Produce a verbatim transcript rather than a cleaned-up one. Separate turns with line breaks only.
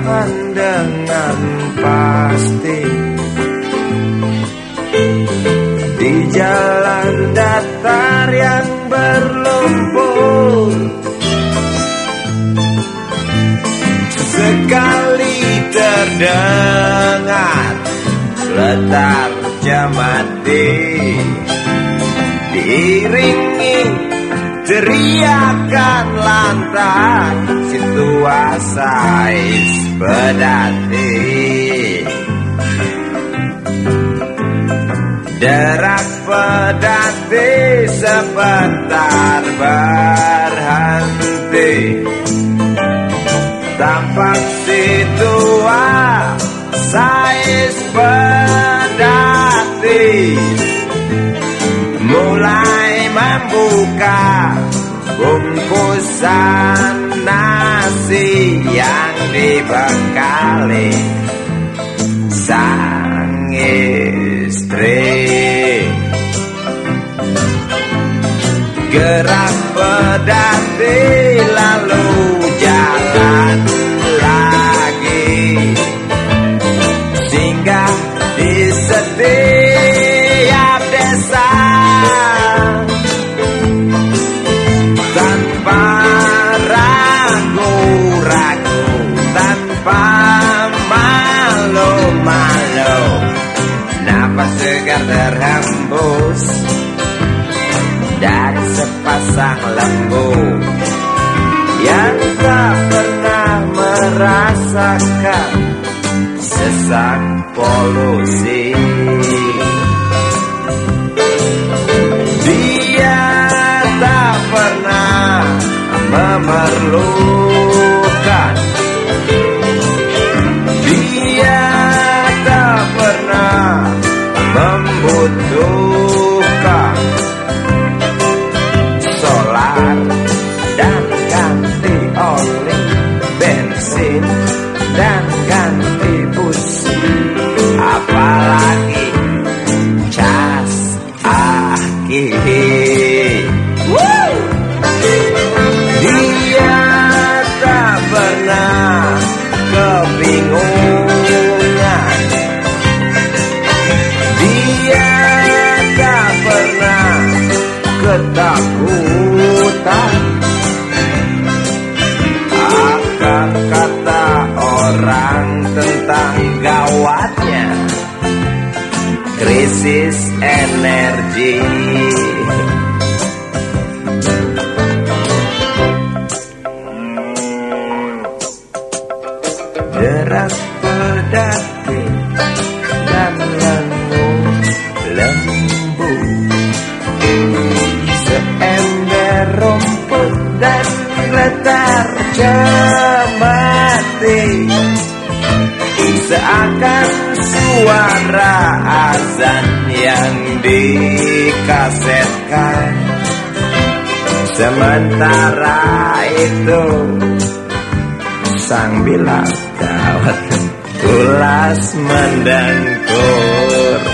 bertahan dengan pasti di jalan datar yang berlumpur. Sekali terdengar letar jamati, diiringi teriakan lantang situasais pedati. Derak pedati sebentar berhenti, tampak situasais pedati mulai membuka bungkusan nasi yang dibekali sang istri. Gerak pedati lalu jalan lagi, singgah di setiap desa tanpa ragu-ragu, tanpa malu-malu. Napas segar terhembus dari sepasang lembu yang tak pernah merasakan sesak polusi. Dia tak pernah memerlukan, dia tak pernah membutuhkan solar dan ganti oli, bensin dan ganti busi, apalagi cas aki. Dia tak pernah kebingungan, dia tak pernah ketakutan akan kata orang tentang gawatnya krisis energi. Derak pedati dan lengu lembu, seember rumput dan letar jamati, seakan suara azan yang dikasetkan. Sementara itu sang bilang gawat ulas mendengkur.